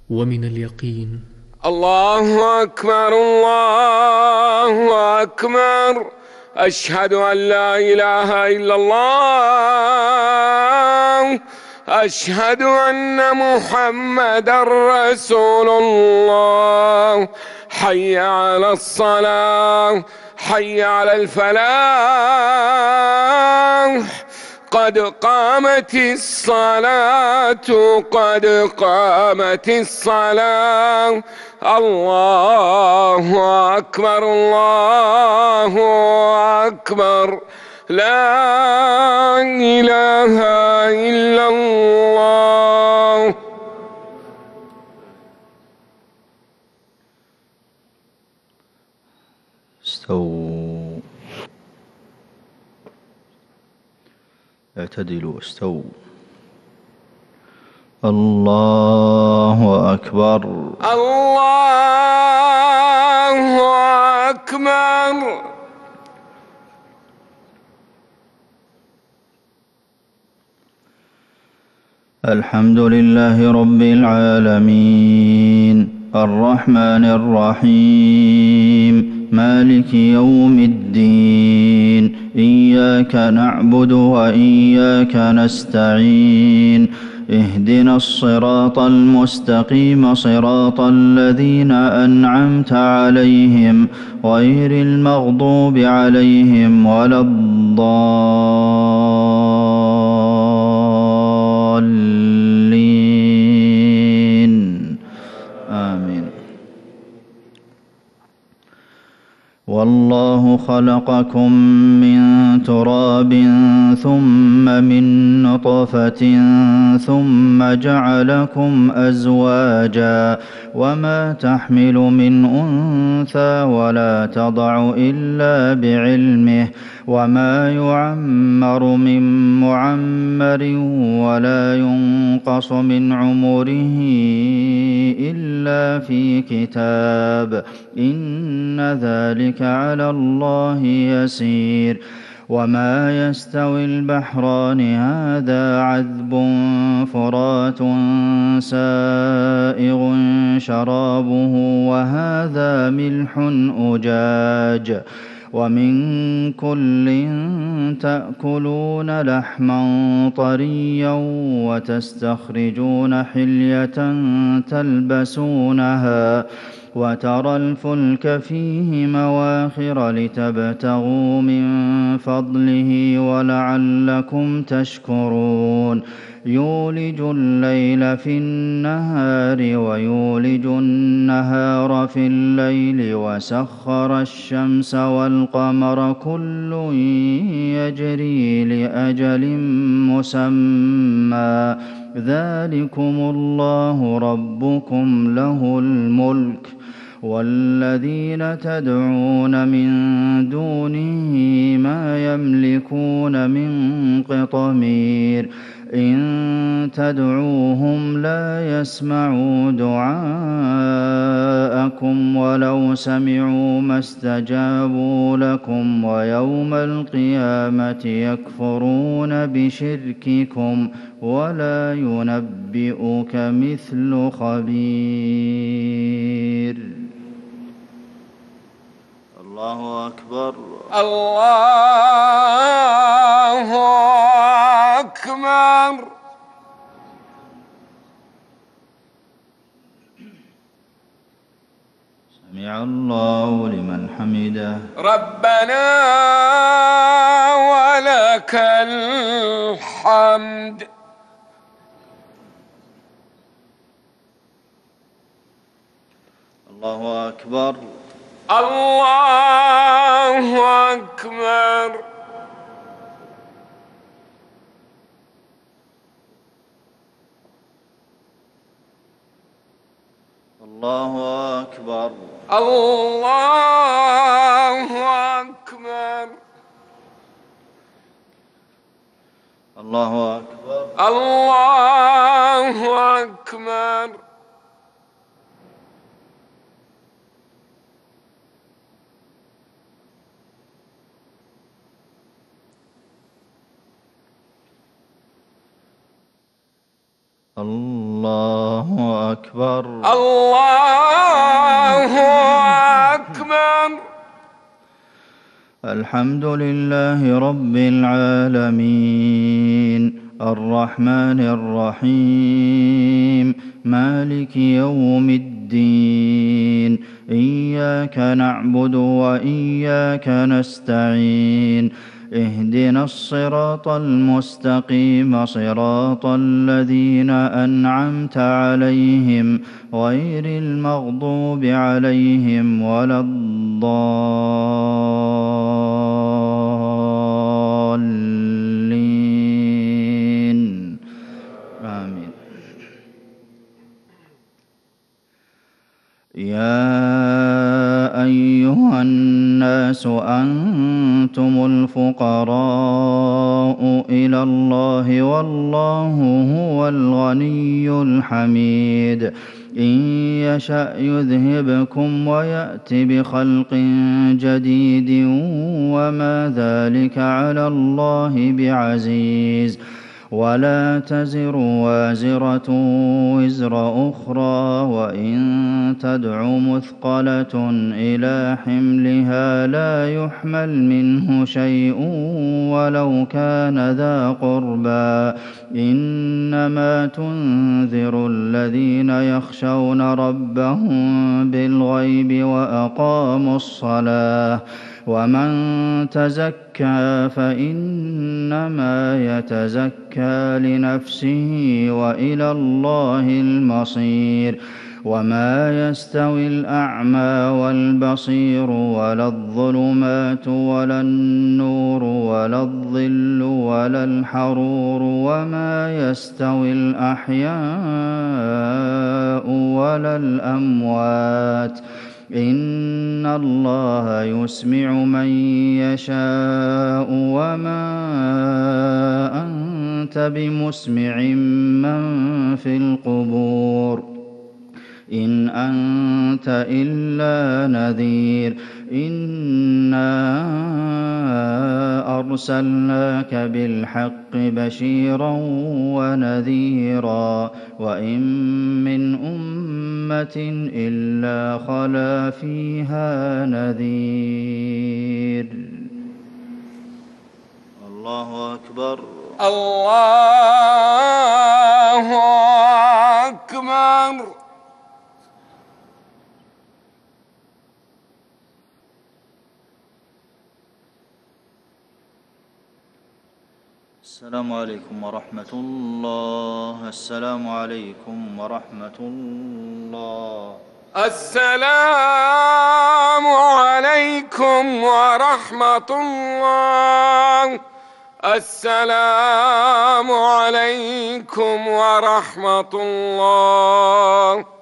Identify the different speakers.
Speaker 1: ومن اليقين.
Speaker 2: الله أكبر الله أكبر، أشهد أن لا إله إلا الله، أشهد أن محمدا رسول الله. حي على الصلاة، حي على الفلاح، قد قامت الصلاة، قد قامت الصلاة. الله أكبر الله أكبر، لا إله إلا الله.
Speaker 3: استووا، اعتدلوا، استووا. الله أكبر
Speaker 2: الله أكبر.
Speaker 3: الحمد لله رب العالمين، الرحمن الرحيم، مالك يوم الدين، إياك نعبد وإياك نستعين، اهدنا الصراط المستقيم، صراط الذين أنعمت عليهم غير المغضوب عليهم ولا الضالين، آمين. والله خلقكم من تراب ثم من نطفة ثم جعلكم أزواجا، وما تحمل من أنثى ولا تضع إلا بعلمه، وما يعمر من معمر ولا ينقص من عمره إلا في كتاب، إن ذلك على الله يسير. وما يستوي البحران، هذا عذب فرات سائغ شرابه، وهذا ملح أجاج، ومن كل تأكلون لحما طريا وتستخرجون حلية تلبسونها، وترى الفلك فيه مواخر لتبتغوا من فضله ولعلكم تشكرون. يولج الليل في النهار ويولج النهار في الليل، وسخر الشمس والقمر، كل يجري لأجل مسمى، ذلكم الله ربكم له الملك، والذين تدعون من دونه ما يملكون من قطمير، إن تدعوهم لا يسمعوا دعاءكم ولو سمعوا ما استجابوا لكم، ويوم القيامة يكفرون بشرككم، ولا ينبئك مثل خبير. الله أكبر
Speaker 2: الله أكبر.
Speaker 3: سمع الله لمن حمده.
Speaker 2: ربنا ولك الحمد.
Speaker 3: الله أكبر
Speaker 2: الله أكبر.
Speaker 3: الله أكبر
Speaker 2: الله أكبر.
Speaker 3: الله أكبر
Speaker 2: الله أكبر.
Speaker 3: الله أكبر.
Speaker 2: الله أكبر.
Speaker 3: الحمد لله رب العالمين الرحمن الرحيم مالك يوم الدين إياك نعبد وإياك نستعين اهدنا الصراط المستقيم صراط الذين أنعمت عليهم غير المغضوب عليهم ولا الضالين آمين. يا أيها الناس أنتم الفقراء إلى الله والله هو الغني الحميد إن يشأ يذهبكم ويأت بخلق جديد وما ذلك على الله بعزيز ولا تزر وازرة وزر أخرى وإن تدع مثقلة إلى حملها لا يحمل منه شيء ولو كان ذا قربى إنما تنذر الذين يخشون ربهم بالغيب وأقاموا الصلاة ومن تزكى فإنما يتزكى لنفسه وإلى الله المصير وما يستوي الأعمى والبصير ولا الظلمات ولا النور ولا الظل ولا الحرور وما يستوي الأحياء ولا الأموات إن الله يسمع من يشاء وما أنت بمسمع من في القبور إن أنت إلا نذير إنا أرسلناك بالحق بشيرا ونذيرا وإن من أمة إلا خلا فيها نذير. الله أكبر.
Speaker 2: الله أكبر.
Speaker 3: السلام عليكم ورحمة الله. السلام عليكم ورحمة الله.
Speaker 2: السلام عليكم ورحمة الله. السلام عليكم ورحمة الله.